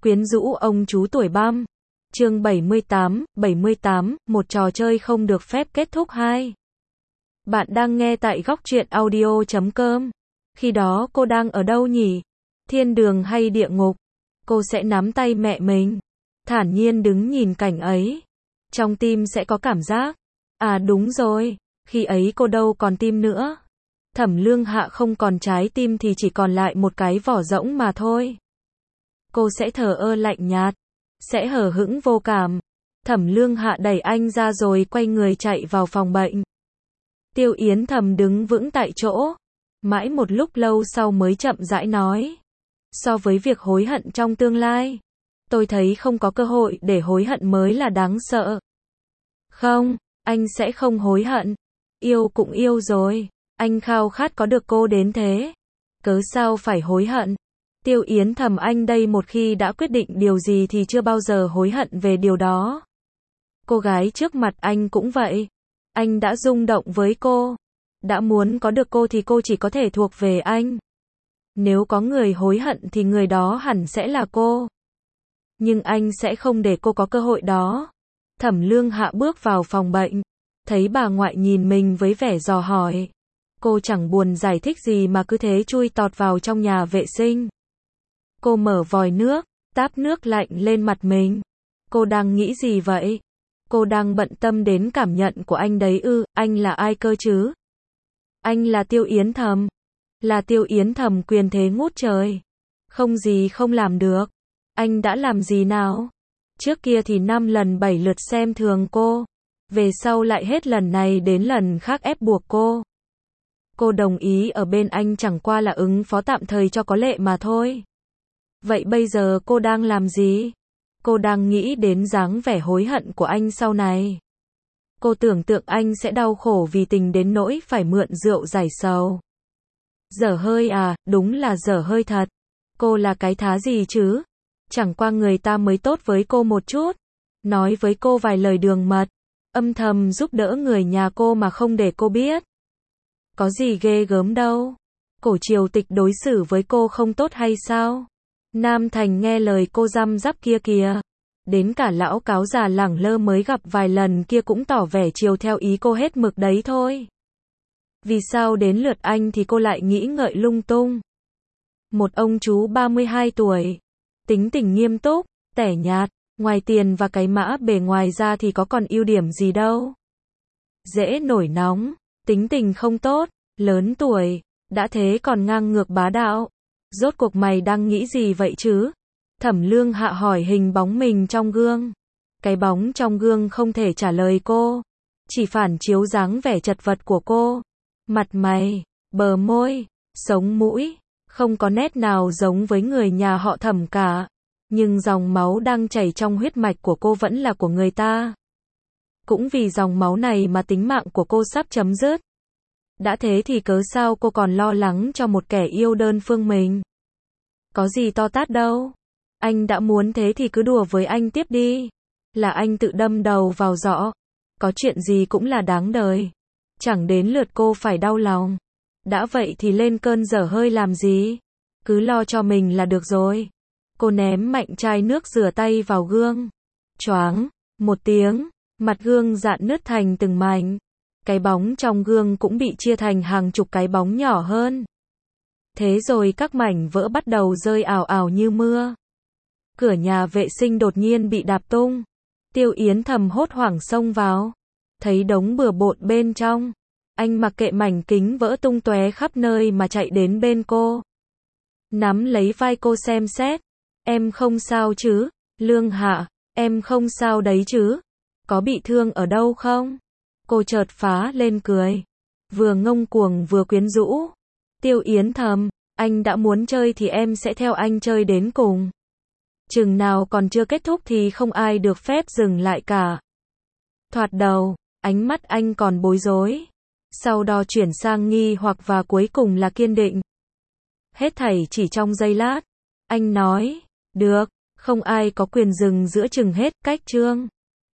Quyến rũ ông chú tuổi băm. Chương 78, một trò chơi không được phép kết thúc 2. Bạn đang nghe tại góc truyện audio.com. Khi đó cô đang ở đâu nhỉ? Thiên đường hay địa ngục? Cô sẽ nắm tay mẹ mình, thản nhiên đứng nhìn cảnh ấy. Trong tim sẽ có cảm giác, à đúng rồi, khi ấy cô đâu còn tim nữa. Thẩm Lương Hạ không còn trái tim thì chỉ còn lại một cái vỏ rỗng mà thôi. Cô sẽ thờ ơ lạnh nhạt, sẽ hờ hững vô cảm. Thẩm Lương Hạ đẩy anh ra rồi quay người chạy vào phòng bệnh. Tiêu Yến Thầm đứng vững tại chỗ, mãi một lúc lâu sau mới chậm rãi nói. So với việc hối hận trong tương lai, tôi thấy không có cơ hội để hối hận mới là đáng sợ. Không, anh sẽ không hối hận. Yêu cũng yêu rồi, anh khao khát có được cô đến thế. Cớ sao phải hối hận? Tiêu Yến Thầm anh đây một khi đã quyết định điều gì thì chưa bao giờ hối hận về điều đó. Cô gái trước mặt anh cũng vậy. Anh đã rung động với cô. Đã muốn có được cô thì cô chỉ có thể thuộc về anh. Nếu có người hối hận thì người đó hẳn sẽ là cô. Nhưng anh sẽ không để cô có cơ hội đó. Thẩm Lương Hạ bước vào phòng bệnh, thấy bà ngoại nhìn mình với vẻ dò hỏi. Cô chẳng buồn giải thích gì mà cứ thế chui tọt vào trong nhà vệ sinh. Cô mở vòi nước, táp nước lạnh lên mặt mình. Cô đang nghĩ gì vậy? Cô đang bận tâm đến cảm nhận của anh đấy ư? Anh là ai cơ chứ? Anh là Tiêu Yến Thầm. Là Tiêu Yến Thầm quyền thế ngút trời. Không gì không làm được. Anh đã làm gì nào? Trước kia thì 5 lần 7 lượt xem thường cô. Về sau lại hết lần này đến lần khác ép buộc cô. Cô đồng ý ở bên anh chẳng qua là ứng phó tạm thời cho có lệ mà thôi. Vậy bây giờ cô đang làm gì? Cô đang nghĩ đến dáng vẻ hối hận của anh sau này. Cô tưởng tượng anh sẽ đau khổ vì tình đến nỗi phải mượn rượu giải sầu. Dở hơi à, đúng là dở hơi thật. Cô là cái thá gì chứ? Chẳng qua người ta mới tốt với cô một chút. Nói với cô vài lời đường mật. Âm thầm giúp đỡ người nhà cô mà không để cô biết. Có gì ghê gớm đâu. Cổ triều tịch đối xử với cô không tốt hay sao? Nam Thành nghe lời cô răm rắp kia kìa. Đến cả lão cáo già lẳng lơ mới gặp vài lần kia cũng tỏ vẻ chiều theo ý cô hết mực đấy thôi. Vì sao đến lượt anh thì cô lại nghĩ ngợi lung tung? Một ông chú 32 tuổi, tính tình nghiêm túc, tẻ nhạt, ngoài tiền và cái mã bề ngoài ra thì có còn ưu điểm gì đâu. Dễ nổi nóng, tính tình không tốt, lớn tuổi, đã thế còn ngang ngược bá đạo. Rốt cuộc mày đang nghĩ gì vậy chứ? Thẩm Lương Hạ hỏi hình bóng mình trong gương. Cái bóng trong gương không thể trả lời cô, chỉ phản chiếu dáng vẻ chật vật của cô. Mặt mày, bờ môi, sống mũi, không có nét nào giống với người nhà họ Thẩm cả. Nhưng dòng máu đang chảy trong huyết mạch của cô vẫn là của người ta. Cũng vì dòng máu này mà tính mạng của cô sắp chấm dứt. Đã thế thì cớ sao cô còn lo lắng cho một kẻ yêu đơn phương mình? Có gì to tát đâu. Anh đã muốn thế thì cứ đùa với anh tiếp đi. Là anh tự đâm đầu vào giỏ. Có chuyện gì cũng là đáng đời. Chẳng đến lượt cô phải đau lòng. Đã vậy thì lên cơn dở hơi làm gì? Cứ lo cho mình là được rồi. Cô ném mạnh chai nước rửa tay vào gương. Choáng, một tiếng, mặt gương rạn nứt thành từng mảnh. Cái bóng trong gương cũng bị chia thành hàng chục cái bóng nhỏ hơn. Thế rồi các mảnh vỡ bắt đầu rơi ào ào như mưa. Cửa nhà vệ sinh đột nhiên bị đạp tung. Tiêu Yến Thầm hốt hoảng xông vào. Thấy đống bừa bộn bên trong. Anh mặc kệ mảnh kính vỡ tung tóe khắp nơi mà chạy đến bên cô. Nắm lấy vai cô xem xét. Em không sao chứ? Lương Hạ, em không sao đấy chứ? Có bị thương ở đâu không? Cô chợt phá lên cười. Vừa ngông cuồng vừa quyến rũ. Tiêu Yến Thầm, anh đã muốn chơi thì em sẽ theo anh chơi đến cùng. Chừng nào còn chưa kết thúc thì không ai được phép dừng lại cả. Thoạt đầu, ánh mắt anh còn bối rối. Sau đó chuyển sang nghi hoặc và cuối cùng là kiên định. Hết thảy chỉ trong giây lát. Anh nói, được, không ai có quyền dừng giữa chừng hết, cách chương.